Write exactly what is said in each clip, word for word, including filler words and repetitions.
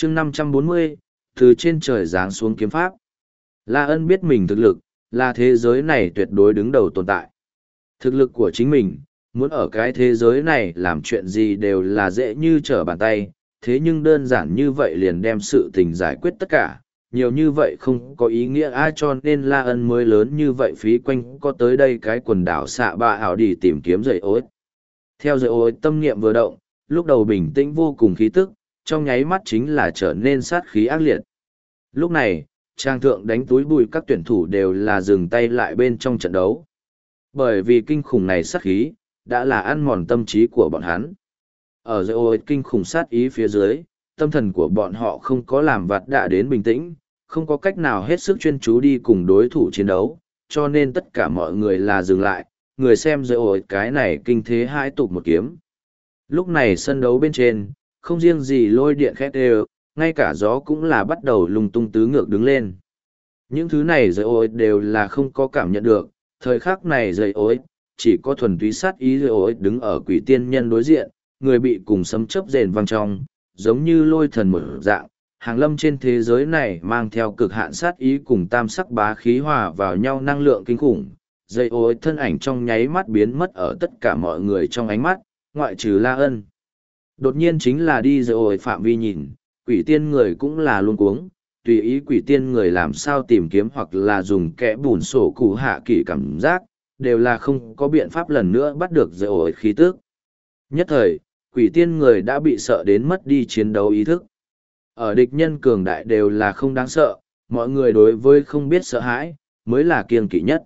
chương năm trăm bốn mươi, từ trên trời giáng xuống kiếm pháp. La Ân biết mình thực lực, là thế giới này tuyệt đối đứng đầu tồn tại. Thực lực của chính mình, muốn ở cái thế giới này làm chuyện gì đều là dễ như trở bàn tay, thế nhưng đơn giản như vậy liền đem sự tình giải quyết tất cả, nhiều như vậy không có ý nghĩa ai cho nên La Ân mới lớn như vậy phí quanh có tới đây cái quần đảo xạ ba ảo đi tìm kiếm dậy ối. Theo dậy ối tâm niệm vừa động, lúc đầu bình tĩnh vô cùng khí tức, trong nháy mắt chính là trở nên sát khí ác liệt. Lúc này, trang thượng đánh túi bụi các tuyển thủ đều là dừng tay lại bên trong trận đấu. Bởi vì kinh khủng này sát khí, đã là ăn mòn tâm trí của bọn hắn. Ở dây ôi kinh khủng sát ý phía dưới, tâm thần của bọn họ không có làm vặt đã đến bình tĩnh, không có cách nào hết sức chuyên chú đi cùng đối thủ chiến đấu, cho nên tất cả mọi người là dừng lại, người xem dây ôi cái này kinh thế hai tục một kiếm. Lúc này sân đấu bên trên, không riêng gì lôi điện khét đều, ngay cả gió cũng là bắt đầu lung tung tứ ngược đứng lên. Những thứ này dây ôi đều là không có cảm nhận được, thời khắc này dây ôi, chỉ có thuần túy sát ý dây ôi đứng ở quỷ tiên nhân đối diện, người bị cùng sấm chớp rền vang trong, giống như lôi thần một dạng, hàng lâm trên thế giới này mang theo cực hạn sát ý cùng tam sắc bá khí hòa vào nhau năng lượng kinh khủng. Dây ôi thân ảnh trong nháy mắt biến mất ở tất cả mọi người trong ánh mắt, ngoại trừ La Ân. Đột nhiên chính là đi dây ôi phạm vi nhìn, quỷ tiên người cũng là luôn cuống, tùy ý quỷ tiên người làm sao tìm kiếm hoặc là dùng kẽ bùn sổ cụ hạ kỳ cảm giác, đều là không có biện pháp lần nữa bắt được dây ôi khí tức. Nhất thời, quỷ tiên người đã bị sợ đến mất đi chiến đấu ý thức. Ở địch nhân cường đại đều là không đáng sợ, mọi người đối với không biết sợ hãi, mới là kiêng kỵ nhất.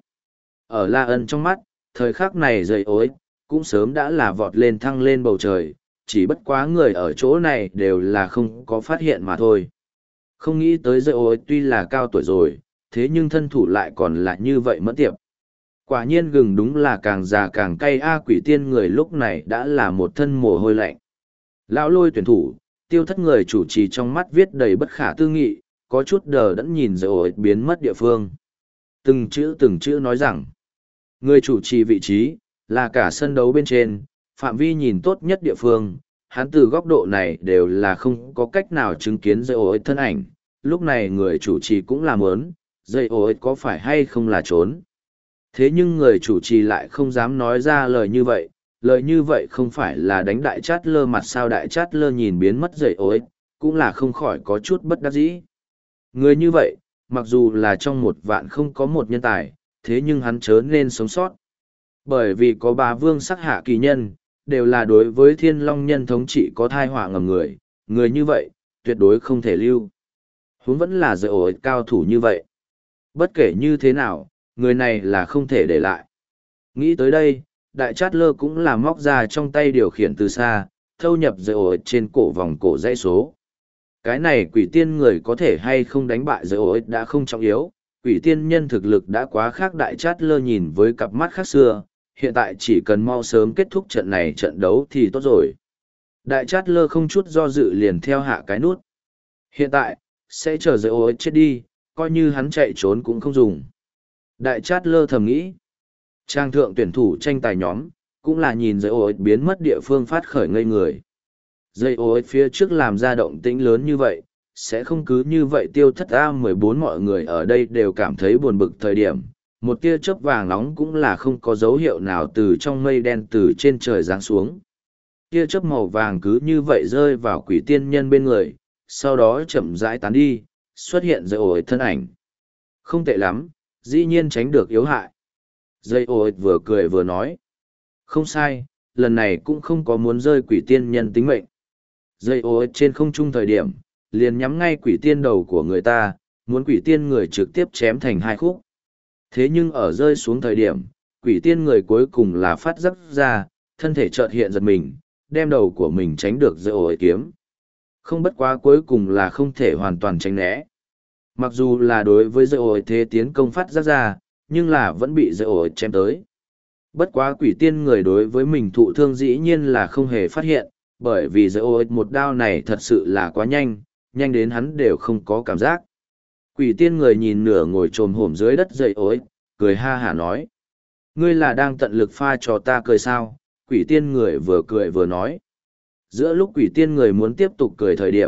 Ở La Ân trong mắt, thời khắc này dây ối, cũng sớm đã là vọt lên thăng lên bầu trời, chỉ bất quá người ở chỗ này đều là không có phát hiện mà thôi. Không nghĩ tới dây ối tuy là cao tuổi rồi, thế nhưng thân thủ lại còn là như vậy mẫn tiệp. Quả nhiên gừng đúng là càng già càng cay a quỷ tiên người lúc này đã là một thân mồ hôi lạnh. Lão lôi tuyển thủ, tiêu thất người chủ trì trong mắt viết đầy bất khả tư nghị, có chút đờ đẫn nhìn rồi biến mất địa phương. Từng chữ từng chữ nói rằng, người chủ trì vị trí, là cả sân đấu bên trên, phạm vi nhìn tốt nhất địa phương, hắn từ góc độ này đều là không có cách nào chứng kiến dây ối thân ảnh, lúc này người chủ trì cũng làm ớn, dây ối có phải hay không là trốn. Thế nhưng người chủ trì lại không dám nói ra lời như vậy, lời như vậy không phải là đánh đại chát lơ mặt sao đại chát lơ nhìn biến mất dậy ối, cũng là không khỏi có chút bất đắc dĩ. Người như vậy, mặc dù là trong một vạn không có một nhân tài, thế nhưng hắn chớ nên sống sót. Bởi vì có ba vương sắc hạ kỳ nhân, đều là đối với thiên long nhân thống trị có thai họa ngầm người, người như vậy, tuyệt đối không thể lưu. Huống vẫn là dậy ối cao thủ như vậy. Bất kể như thế nào, người này là không thể để lại. Nghĩ tới đây, đại chát lơ cũng là móc ra trong tay điều khiển từ xa, thâu nhập dây ổi trên cổ vòng cổ dãy số. Cái này quỷ tiên người có thể hay không đánh bại dây ổi đã không trọng yếu, quỷ tiên nhân thực lực đã quá khác đại chát lơ nhìn với cặp mắt khác xưa, hiện tại chỉ cần mau sớm kết thúc trận này trận đấu thì tốt rồi. Đại chát lơ không chút do dự liền theo hạ cái nút. Hiện tại, sẽ chờ dây ổi chết đi, coi như hắn chạy trốn cũng không dùng. Đại chát lơ thầm nghĩ. Trang thượng tuyển thủ tranh tài nhóm, cũng là nhìn dây ối biến mất địa phương phát khởi ngây người. Dây ối phía trước làm ra động tĩnh lớn như vậy, sẽ không cứ như vậy tiêu thất A mười bốn mọi người ở đây đều cảm thấy buồn bực thời điểm. Một tia chớp vàng nóng cũng là không có dấu hiệu nào từ trong mây đen từ trên trời giáng xuống. Tia chớp màu vàng cứ như vậy rơi vào quỷ tiên nhân bên người, sau đó chậm rãi tán đi, xuất hiện dây ối thân ảnh. Không tệ lắm, dĩ nhiên tránh được yếu hại. Dây ôi vừa cười vừa nói. Không sai, lần này cũng không có muốn rơi quỷ tiên nhân tính mệnh. Dây ôi trên không trung thời điểm, liền nhắm ngay quỷ tiên đầu của người ta, muốn quỷ tiên người trực tiếp chém thành hai khúc. Thế nhưng ở rơi xuống thời điểm, quỷ tiên người cuối cùng là phát giác ra, thân thể chợt hiện giật mình, đem đầu của mình tránh được dây ôi kiếm. Không bất quá cuối cùng là không thể hoàn toàn tránh né. Mặc dù là đối với dây ôi thế tiến công phát giác ra, nhưng là vẫn bị dây ổi chém tới. Bất quá quỷ tiên người đối với mình thụ thương dĩ nhiên là không hề phát hiện, bởi vì dây ổi một đao này thật sự là quá nhanh, nhanh đến hắn đều không có cảm giác. Quỷ tiên người nhìn nửa ngồi trồm hổm dưới đất dây ổi, cười ha hả nói. Ngươi là đang tận lực pha cho ta cười sao? Quỷ tiên người vừa cười vừa nói. Giữa lúc quỷ tiên người muốn tiếp tục cười thời điểm,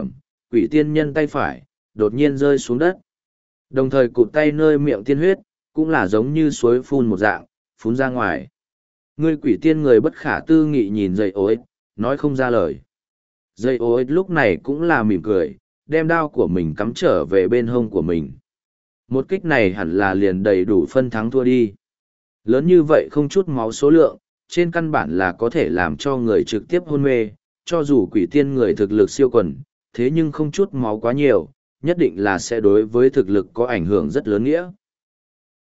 quỷ tiên nhân tay phải, đột nhiên rơi xuống đất. Đồng thời cụt tay nơi miệng tiên huyết, cũng là giống như suối phun một dạng, phun ra ngoài. Ngươi quỷ tiên người bất khả tư nghị nhìn dây ô ích, nói không ra lời. Dây ô ích lúc này cũng là mỉm cười, đem đao của mình cắm trở về bên hông của mình. Một kích này hẳn là liền đầy đủ phân thắng thua đi. Lớn như vậy không chút máu số lượng, trên căn bản là có thể làm cho người trực tiếp hôn mê, cho dù quỷ tiên người thực lực siêu quần, thế nhưng không chút máu quá nhiều, nhất định là sẽ đối với thực lực có ảnh hưởng rất lớn nghĩa.